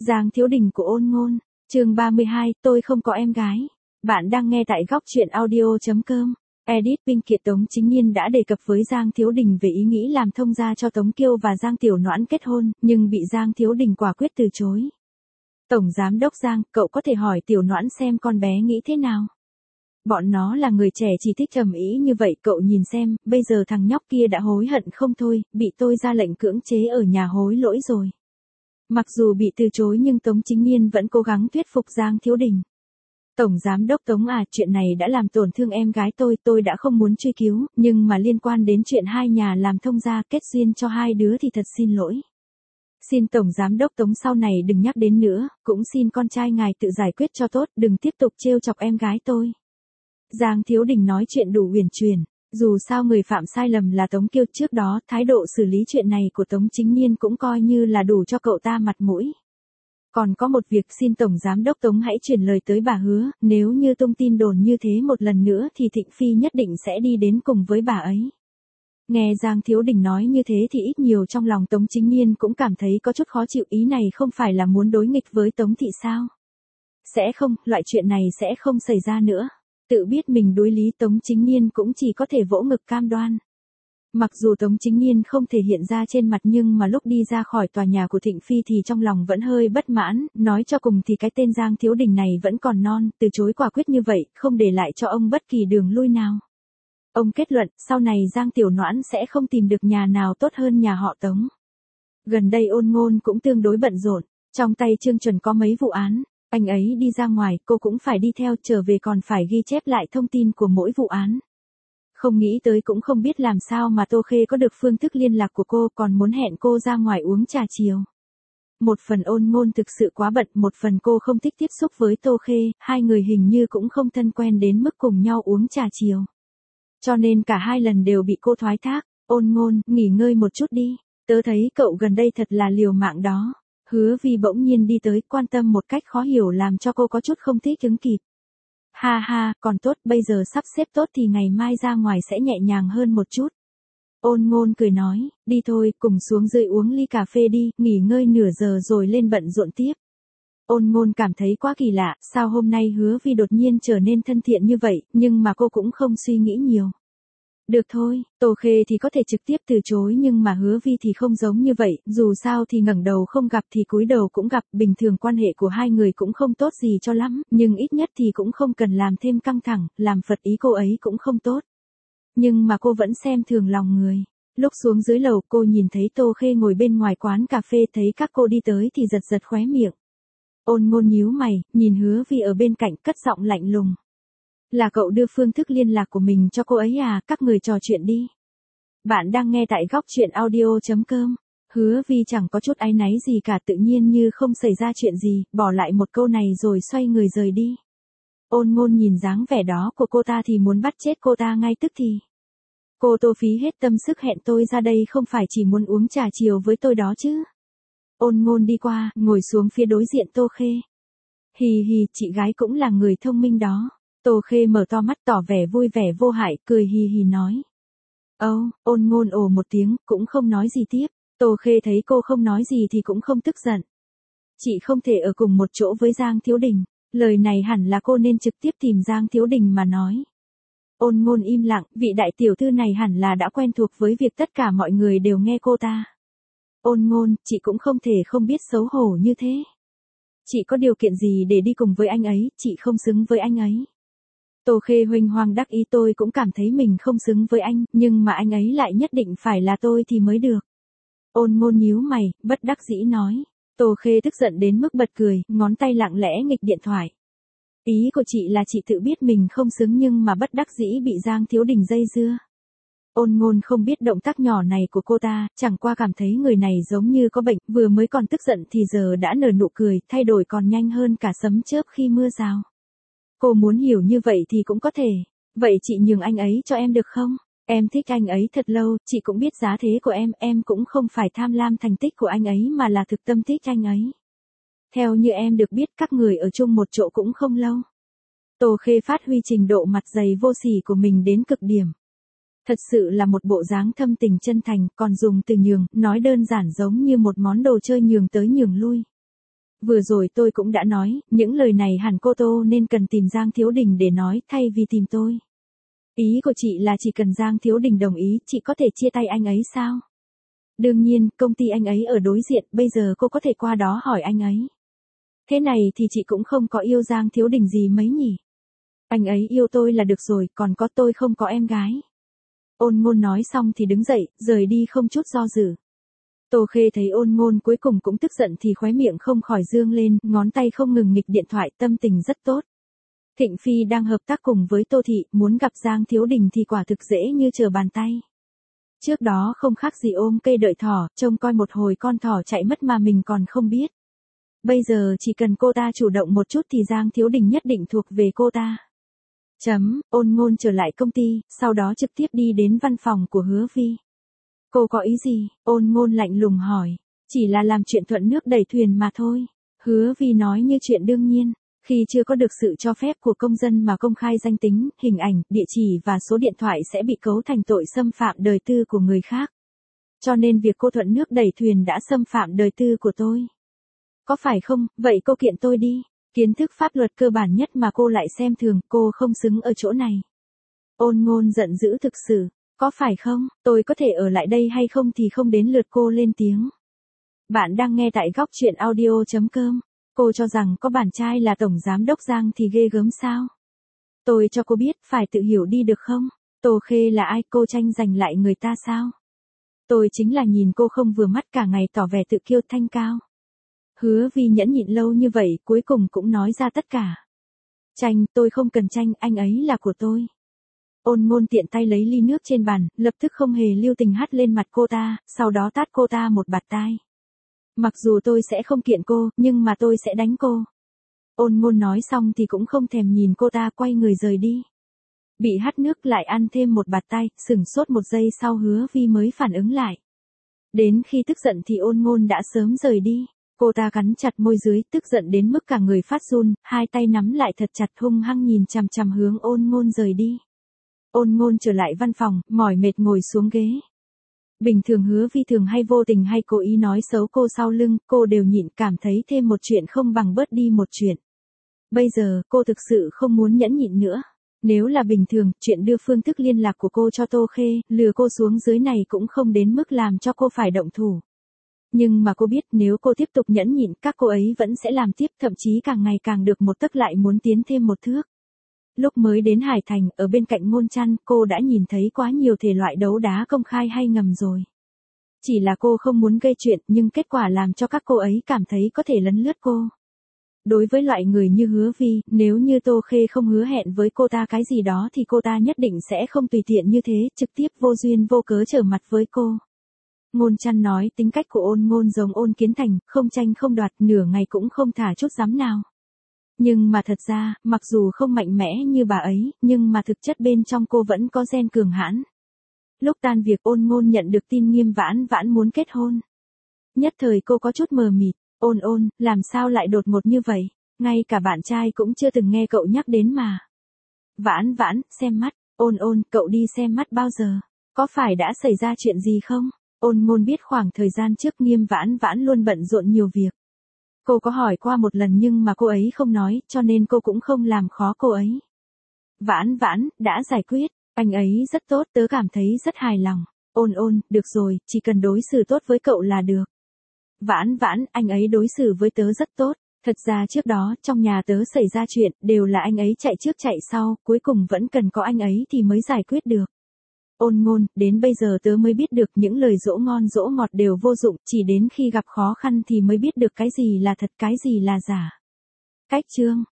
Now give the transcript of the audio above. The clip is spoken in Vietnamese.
Giang Thiếu Đình của Ôn Ngôn, chương 32, tôi không có em gái. Bạn đang nghe tại góc truyện audio.com. Edit Pinh Kiệt. Tống Chính Nhiên đã đề cập với Giang Thiếu Đình về ý nghĩ làm thông gia cho Tống Kiêu và Giang Tiểu Noãn kết hôn, nhưng bị Giang Thiếu Đình quả quyết từ chối. Tổng Giám đốc Giang, cậu có thể hỏi Tiểu Noãn xem con bé nghĩ thế nào? Bọn nó là người trẻ chỉ thích ầm ĩ như vậy, cậu nhìn xem, bây giờ thằng nhóc kia đã hối hận không thôi, bị tôi ra lệnh cưỡng chế ở nhà hối lỗi rồi. Mặc dù bị từ chối nhưng Tống Chính Nhiên vẫn cố gắng thuyết phục Giang Thiếu Đình. Tổng Giám đốc Tống à, chuyện này đã làm tổn thương em gái tôi đã không muốn truy cứu, nhưng mà liên quan đến chuyện hai nhà làm thông gia kết duyên cho hai đứa thì thật xin lỗi. Xin Tổng Giám đốc Tống sau này đừng nhắc đến nữa, cũng xin con trai ngài tự giải quyết cho tốt, đừng tiếp tục trêu chọc em gái tôi. Giang Thiếu Đình nói chuyện đủ uyển chuyển. Dù sao người phạm sai lầm là Tống Kiêu, trước đó thái độ xử lý chuyện này của Tống Chính Nhiên cũng coi như là đủ cho cậu ta mặt mũi. Còn có một việc, xin Tổng Giám đốc Tống hãy truyền lời tới bà Hứa, nếu như tung tin đồn như thế một lần nữa thì Thịnh Phi nhất định sẽ đi đến cùng với bà ấy. Nghe Giang Thiếu Đình nói như thế thì ít nhiều trong lòng Tống Chính Nhiên cũng cảm thấy có chút khó chịu, ý này không phải là muốn đối nghịch với Tống Thị sao? Sẽ không, loại chuyện này sẽ không xảy ra nữa. Tự biết mình đối lý, Tống Chính Nhiên cũng chỉ có thể vỗ ngực cam đoan. Mặc dù Tống Chính Nhiên không thể hiện ra trên mặt nhưng mà lúc đi ra khỏi tòa nhà của Thịnh Phi thì trong lòng vẫn hơi bất mãn, nói cho cùng thì cái tên Giang Thiếu Đình này vẫn còn non, từ chối quả quyết như vậy, không để lại cho ông bất kỳ đường lui nào. Ông kết luận, sau này Giang Tiểu Noãn sẽ không tìm được nhà nào tốt hơn nhà họ Tống. Gần đây Ôn Ngôn cũng tương đối bận rộn, trong tay Trương Chuẩn có mấy vụ án. Anh ấy đi ra ngoài, cô cũng phải đi theo, trở về còn phải ghi chép lại thông tin của mỗi vụ án. Không nghĩ tới cũng không biết làm sao mà Tô Khê có được phương thức liên lạc của cô, còn muốn hẹn cô ra ngoài uống trà chiều. Một phần Ôn Ngôn thực sự quá bận, một phần cô không thích tiếp xúc với Tô Khê, hai người hình như cũng không thân quen đến mức cùng nhau uống trà chiều. Cho nên cả hai lần đều bị cô thoái thác. Ôn Ngôn, nghỉ ngơi một chút đi, tớ thấy cậu gần đây thật là liều mạng đó. Hứa Vi bỗng nhiên đi tới, quan tâm một cách khó hiểu làm cho cô có chút không thích ứng kịp. Ha ha, còn tốt, bây giờ sắp xếp tốt thì ngày mai ra ngoài sẽ nhẹ nhàng hơn một chút. Ôn Ngôn cười nói, đi thôi, cùng xuống dưới uống ly cà phê đi, nghỉ ngơi nửa giờ rồi lên bận rộn tiếp. Ôn Ngôn cảm thấy quá kỳ lạ, sao hôm nay Hứa Vi đột nhiên trở nên thân thiện như vậy, nhưng mà cô cũng không suy nghĩ nhiều. Được thôi, Tô Khê thì có thể trực tiếp từ chối nhưng mà Hứa Vi thì không giống như vậy, dù sao thì ngẩng đầu không gặp thì cúi đầu cũng gặp, bình thường quan hệ của hai người cũng không tốt gì cho lắm, nhưng ít nhất thì cũng không cần làm thêm căng thẳng, làm phật ý cô ấy cũng không tốt. Nhưng mà cô vẫn xem thường lòng người. Lúc xuống dưới lầu cô nhìn thấy Tô Khê ngồi bên ngoài quán cà phê, thấy các cô đi tới thì giật giật khóe miệng. Ôn Ngôn nhíu mày, nhìn Hứa Vi ở bên cạnh, cất giọng lạnh lùng. Là cậu đưa phương thức liên lạc của mình cho cô ấy à, các người trò chuyện đi. Bạn đang nghe tại góc truyện audio.com. Hứa Vi chẳng có chút áy náy gì cả, tự nhiên như không xảy ra chuyện gì, bỏ lại một câu này rồi xoay người rời đi. Ôn Ngôn nhìn dáng vẻ đó của cô ta thì muốn bắt chết cô ta ngay tức thì. Cô Tô phí hết tâm sức hẹn tôi ra đây không phải chỉ muốn uống trà chiều với tôi đó chứ. Ôn Ngôn đi qua, ngồi xuống phía đối diện Tô Khê. Hì hì, chị gái cũng là người thông minh đó. Tô Khê mở to mắt tỏ vẻ vui vẻ vô hại, cười hì hì nói. Ôn Ngôn ồ một tiếng, cũng không nói gì tiếp. Tô Khê thấy cô không nói gì thì cũng không tức giận. Chị không thể ở cùng một chỗ với Giang Thiếu Đình, lời này hẳn là cô nên trực tiếp tìm Giang Thiếu Đình mà nói. Ôn Ngôn im lặng, vị đại tiểu thư này hẳn là đã quen thuộc với việc tất cả mọi người đều nghe cô ta. Ôn Ngôn, chị cũng không thể không biết xấu hổ như thế. Chị có điều kiện gì để đi cùng với anh ấy, chị không xứng với anh ấy. Tô Khê huênh hoang đắc ý, tôi cũng cảm thấy mình không xứng với anh, nhưng mà anh ấy lại nhất định phải là tôi thì mới được. Ôn Ngôn nhíu mày, bất đắc dĩ nói. Tô Khê tức giận đến mức bật cười, ngón tay lặng lẽ nghịch điện thoại. Ý của chị là chị tự biết mình không xứng nhưng mà bất đắc dĩ bị Giang Thiếu Đình dây dưa. Ôn Ngôn không biết động tác nhỏ này của cô ta, chẳng qua cảm thấy người này giống như có bệnh, vừa mới còn tức giận thì giờ đã nở nụ cười, thay đổi còn nhanh hơn cả sấm chớp khi mưa rào. Cô muốn hiểu như vậy thì cũng có thể. Vậy chị nhường anh ấy cho em được không? Em thích anh ấy thật lâu, chị cũng biết giá thế của em cũng không phải tham lam thành tích của anh ấy mà là thực tâm thích anh ấy. Theo như em được biết các người ở chung một chỗ cũng không lâu. Tô Khê phát huy trình độ mặt dày vô sỉ của mình đến cực điểm. Thật sự là một bộ dáng thâm tình chân thành, còn dùng từ nhường, nói đơn giản giống như một món đồ chơi nhường tới nhường lui. Vừa rồi tôi cũng đã nói, những lời này hẳn cô Tô nên cần tìm Giang Thiếu Đình để nói thay vì tìm tôi. Ý của chị là chỉ cần Giang Thiếu Đình đồng ý, chị có thể chia tay anh ấy sao? Đương nhiên, công ty anh ấy ở đối diện, bây giờ cô có thể qua đó hỏi anh ấy. Thế này thì chị cũng không có yêu Giang Thiếu Đình gì mấy nhỉ? Anh ấy yêu tôi là được rồi, còn có tôi không có em gái. Ôn Ngôn nói xong thì đứng dậy, rời đi không chút do dự. Tô Khê thấy Ôn Ngôn cuối cùng cũng tức giận thì khóe miệng không khỏi dương lên, ngón tay không ngừng nghịch điện thoại, tâm tình rất tốt. Thịnh Phi đang hợp tác cùng với Tô Thị, muốn gặp Giang Thiếu Đình thì quả thực dễ như trở bàn tay. Trước đó không khác gì ôm cây đợi thỏ, trông coi một hồi con thỏ chạy mất mà mình còn không biết. Bây giờ chỉ cần cô ta chủ động một chút thì Giang Thiếu Đình nhất định thuộc về cô ta. Ôn Ngôn trở lại công ty, sau đó trực tiếp đi đến văn phòng của Hứa Vi. Cô có ý gì? Ôn Ngôn lạnh lùng hỏi. Chỉ là làm chuyện thuận nước đẩy thuyền mà thôi. Hứa Vi nói như chuyện đương nhiên. Khi chưa có được sự cho phép của công dân mà công khai danh tính, hình ảnh, địa chỉ và số điện thoại sẽ bị cấu thành tội xâm phạm đời tư của người khác. Cho nên việc cô thuận nước đẩy thuyền đã xâm phạm đời tư của tôi. Có phải không? Vậy cô kiện tôi đi. Kiến thức pháp luật cơ bản nhất mà cô lại xem thường, cô không xứng ở chỗ này. Ôn Ngôn giận dữ thực sự. Có phải không? Tôi có thể ở lại đây hay không thì không đến lượt cô lên tiếng. Bạn đang nghe tại góc truyện audio.com. Cô cho rằng có bạn trai là tổng giám đốc Giang thì ghê gớm sao? Tôi cho cô biết, phải tự hiểu đi được không? Tô Khê là ai, cô tranh giành lại người ta sao? Tôi chính là nhìn cô không vừa mắt cả ngày tỏ vẻ tự kiêu thanh cao. Hứa Vi nhẫn nhịn lâu như vậy, cuối cùng cũng nói ra tất cả. Tranh, tôi không cần tranh, anh ấy là của tôi. Ôn Ngôn tiện tay lấy ly nước trên bàn, lập tức không hề lưu tình hắt lên mặt cô ta, sau đó tát cô ta một bạt tai. Mặc dù tôi sẽ không kiện cô, nhưng mà tôi sẽ đánh cô. Ôn Ngôn nói xong thì cũng không thèm nhìn cô ta, quay người rời đi. Bị hắt nước lại ăn thêm một bạt tai, sửng sốt một giây sau Hứa Vi mới phản ứng lại. Đến khi tức giận thì Ôn Ngôn đã sớm rời đi. Cô ta cắn chặt môi dưới, tức giận đến mức cả người phát run, hai tay nắm lại thật chặt hung hăng nhìn chằm chằm hướng Ôn Ngôn rời đi. Ôn Ngôn trở lại văn phòng, mỏi mệt ngồi xuống ghế. Bình thường Hứa Vi thường hay vô tình hay cố ý nói xấu cô sau lưng, cô đều nhịn, cảm thấy thêm một chuyện không bằng bớt đi một chuyện. Bây giờ, cô thực sự không muốn nhẫn nhịn nữa. Nếu là bình thường, chuyện đưa phương thức liên lạc của cô cho Tô Khê, lừa cô xuống dưới này cũng không đến mức làm cho cô phải động thủ. Nhưng mà cô biết nếu cô tiếp tục nhẫn nhịn, các cô ấy vẫn sẽ làm tiếp, thậm chí càng ngày càng được một tấc lại muốn tiến thêm một thước. Lúc mới đến Hải Thành, ở bên cạnh Ngôn Trăn, cô đã nhìn thấy quá nhiều thể loại đấu đá công khai hay ngầm rồi. Chỉ là cô không muốn gây chuyện, nhưng kết quả làm cho các cô ấy cảm thấy có thể lấn lướt cô. Đối với loại người như Hứa Vi, nếu như Tô Khê không hứa hẹn với cô ta cái gì đó thì cô ta nhất định sẽ không tùy tiện như thế, trực tiếp vô duyên vô cớ trở mặt với cô. Ngôn Trăn nói tính cách của Ôn Ngôn giống Ôn Kiến Thành, không tranh không đoạt, nửa ngày cũng không thả chút dám nào. Nhưng mà thật ra, mặc dù không mạnh mẽ như bà ấy, nhưng mà thực chất bên trong cô vẫn có gen cường hãn. Lúc tan việc Ôn Ngôn nhận được tin Nghiêm Vãn Vãn muốn kết hôn. Nhất thời cô có chút mờ mịt, Ôn, làm sao lại đột ngột như vậy, ngay cả bạn trai cũng chưa từng nghe cậu nhắc đến mà. Vãn Vãn, xem mắt, Ôn, cậu đi xem mắt bao giờ, có phải đã xảy ra chuyện gì không? Ôn Ngôn biết khoảng thời gian trước Nghiêm Vãn Vãn luôn bận rộn nhiều việc. Cô có hỏi qua một lần nhưng mà cô ấy không nói, cho nên cô cũng không làm khó cô ấy. Vãn Vãn, đã giải quyết, anh ấy rất tốt, tớ cảm thấy rất hài lòng. Ôn, được rồi, chỉ cần đối xử tốt với cậu là được. Vãn Vãn, anh ấy đối xử với tớ rất tốt. Thật ra trước đó, trong nhà tớ xảy ra chuyện, đều là anh ấy chạy trước chạy sau, cuối cùng vẫn cần có anh ấy thì mới giải quyết được. Ôn Ngôn, đến bây giờ tớ mới biết được những lời dỗ ngon dỗ ngọt đều vô dụng, chỉ đến khi gặp khó khăn thì mới biết được cái gì là thật cái gì là giả. Cách chương